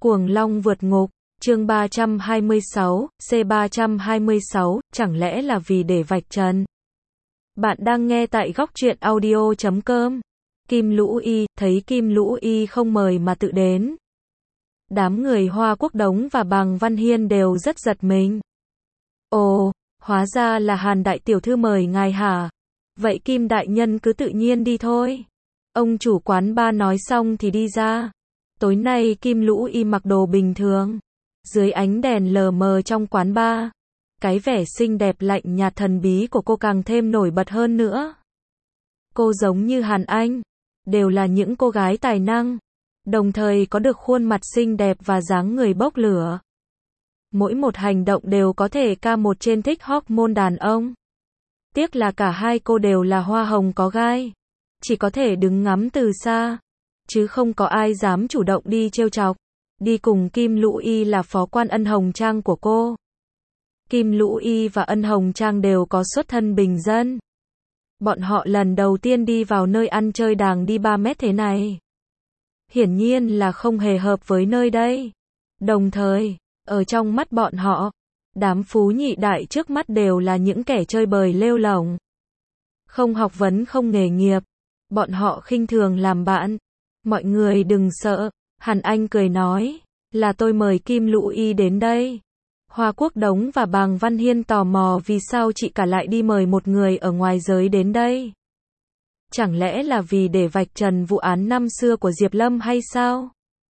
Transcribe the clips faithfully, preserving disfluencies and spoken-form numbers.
Cuồng Long vượt ngục, chương ba trăm hai mươi sáu, C ba trăm hai mươi sáu, chẳng lẽ là vì để vạch trần? Bạn đang nghe tại góc truyện audio chấm com. Kim Lũ Y, thấy Kim Lũ Y không mời mà tự đến. Đám người Hoa Quốc Đống và Bàng Văn Hiên đều rất giật mình. Ồ, hóa ra là Hàn đại tiểu thư mời ngài hả? Vậy Kim đại nhân cứ tự nhiên đi thôi. Ông chủ quán ba nói xong thì đi ra. Tối nay Kim Lũ Y mặc đồ bình thường. Dưới ánh đèn lờ mờ trong quán ba, cái vẻ xinh đẹp lạnh nhạt thần bí của cô càng thêm nổi bật hơn nữa. Cô giống như Hàn Anh, đều là những cô gái tài năng, đồng thời có được khuôn mặt xinh đẹp và dáng người bốc lửa. Mỗi một hành động đều có thể ca một trên thích hormone đàn ông. Tiếc là cả hai cô đều là hoa hồng có gai, chỉ có thể đứng ngắm từ xa, chứ không có ai dám chủ động đi trêu chọc. Đi cùng Kim Lũ Y là phó quan Ân Hồng Trang của cô. Kim Lũ Y và Ân Hồng Trang đều có xuất thân bình dân. Bọn họ lần đầu tiên đi vào nơi ăn chơi đàng đi ba mét thế này. Hiển nhiên là không hề hợp với nơi đây. Đồng thời, ở trong mắt bọn họ, đám phú nhị đại trước mắt đều là những kẻ chơi bời lêu lổng. Không học vấn không nghề nghiệp. Bọn họ khinh thường làm bạn. Mọi người đừng sợ. Hàn Anh cười nói, là tôi mời Kim Lũ Y đến đây. Hoa Quốc Đống và Bàng Văn Hiên tò mò vì sao chị cả lại đi mời một người ở ngoài giới đến đây. Chẳng lẽ là vì để vạch trần vụ án năm xưa của Diệp Lâm hay sao?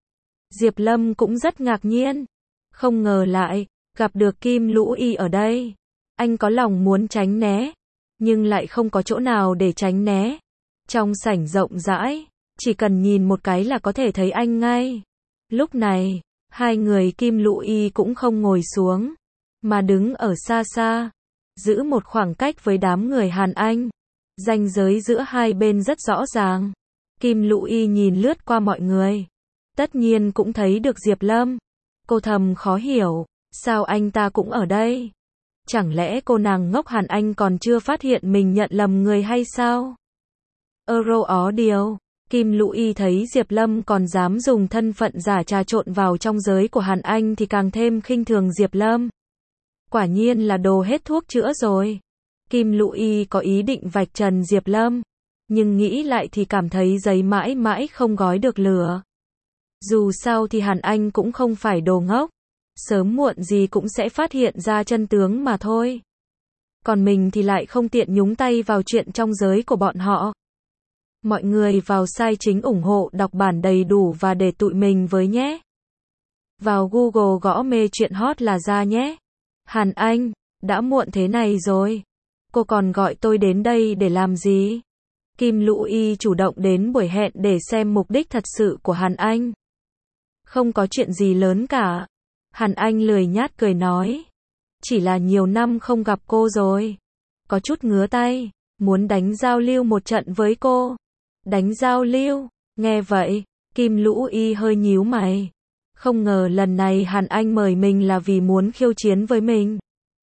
Diệp Lâm cũng rất ngạc nhiên. Không ngờ lại, gặp được Kim Lũ Y ở đây. Anh có lòng muốn tránh né, nhưng lại không có chỗ nào để tránh né. Trong sảnh rộng rãi, chỉ cần nhìn một cái là có thể thấy anh ngay. Lúc này, hai người Kim Lũ Y cũng không ngồi xuống, mà đứng ở xa xa, giữ một khoảng cách với đám người Hàn Anh. Ranh giới giữa hai bên rất rõ ràng. Kim Lũ Y nhìn lướt qua mọi người, tất nhiên cũng thấy được Diệp Lâm. Cô thầm khó hiểu, sao anh ta cũng ở đây? Chẳng lẽ cô nàng ngốc Hàn Anh còn chưa phát hiện mình nhận lầm người hay sao? Euro ó điều. Kim Lũ Y thấy Diệp Lâm còn dám dùng thân phận giả trà trộn vào trong giới của Hàn Anh thì càng thêm khinh thường Diệp Lâm. Quả nhiên là đồ hết thuốc chữa rồi. Kim Lũ Y có ý định vạch trần Diệp Lâm, nhưng nghĩ lại thì cảm thấy giấy mãi mãi không gói được lửa. Dù sao thì Hàn Anh cũng không phải đồ ngốc, sớm muộn gì cũng sẽ phát hiện ra chân tướng mà thôi. Còn mình thì lại không tiện nhúng tay vào chuyện trong giới của bọn họ. Mọi người vào site chính ủng hộ đọc bản đầy đủ và để tụi mình với nhé. Vào Google gõ mê chuyện hot là ra nhé. Hàn Anh, đã muộn thế này rồi. Cô còn gọi tôi đến đây để làm gì? Kim Lũ Y chủ động đến buổi hẹn để xem mục đích thật sự của Hàn Anh. Không có chuyện gì lớn cả. Hàn Anh lười nhát cười nói. Chỉ là nhiều năm không gặp cô rồi. Có chút ngứa tay, muốn đánh giao lưu một trận với cô. Đánh giao lưu, nghe vậy, Kim Lũ Y hơi nhíu mày. Không ngờ lần này Hàn Anh mời mình là vì muốn khiêu chiến với mình.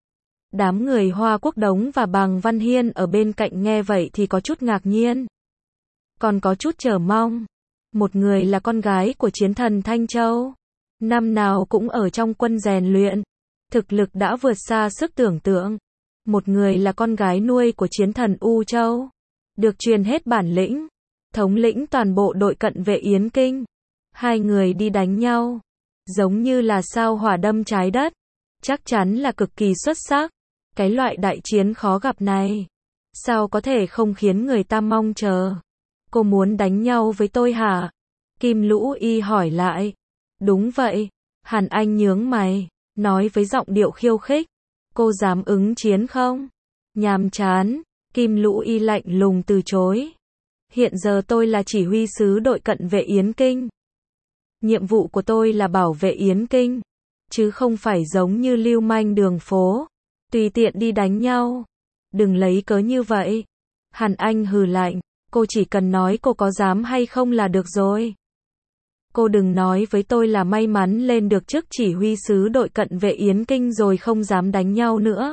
Đám người Hoa Quốc Đống và Bàng Văn Hiên ở bên cạnh nghe vậy thì có chút ngạc nhiên. Còn có chút chờ mong. Một người là con gái của chiến thần Thanh Châu. Năm nào cũng ở trong quân rèn luyện. Thực lực đã vượt xa sức tưởng tượng. Một người là con gái nuôi của chiến thần U Châu. Được truyền hết bản lĩnh. Thống lĩnh toàn bộ đội cận vệ Yến Kinh. Hai người đi đánh nhau, giống như là sao hỏa đâm trái đất. Chắc chắn là cực kỳ xuất sắc. Cái loại đại chiến khó gặp này, sao có thể không khiến người ta mong chờ? Cô muốn đánh nhau với tôi hả? Kim Lũ Y hỏi lại. Đúng vậy. Hàn Anh nhướng mày, nói với giọng điệu khiêu khích. Cô dám ứng chiến không? Nhàm chán. Kim Lũ Y lạnh lùng từ chối. Hiện giờ tôi là chỉ huy sứ đội cận vệ Yến Kinh. Nhiệm vụ của tôi là bảo vệ Yến Kinh, chứ không phải giống như lưu manh đường phố, tùy tiện đi đánh nhau. Đừng lấy cớ như vậy. Hàn Anh hừ lạnh, cô chỉ cần nói cô có dám hay không là được rồi. Cô đừng nói với tôi là may mắn lên được chức chỉ huy sứ đội cận vệ Yến Kinh rồi không dám đánh nhau nữa.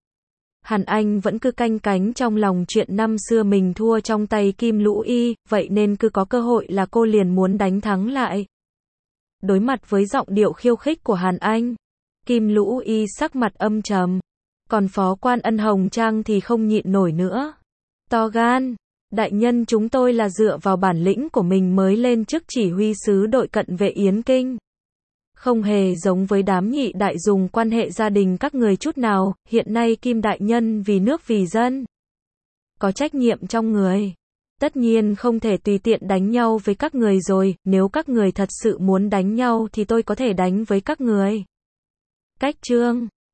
Hàn Anh vẫn cứ canh cánh trong lòng chuyện năm xưa mình thua trong tay Kim Lũ Y, vậy nên cứ có cơ hội là cô liền muốn đánh thắng lại. Đối mặt với giọng điệu khiêu khích của Hàn Anh, Kim Lũ Y sắc mặt âm trầm. Còn Phó Quan Ân Hồng Trang thì không nhịn nổi nữa. To gan, đại nhân chúng tôi là dựa vào bản lĩnh của mình mới lên chức chỉ huy sứ đội cận vệ Yến Kinh. Không hề giống với đám nhị đại dùng quan hệ gia đình các người chút nào, hiện nay Kim đại nhân vì nước vì dân. Có trách nhiệm trong người. Tất nhiên không thể tùy tiện đánh nhau với các người rồi, nếu các người thật sự muốn đánh nhau thì tôi có thể đánh với các người. Cách chương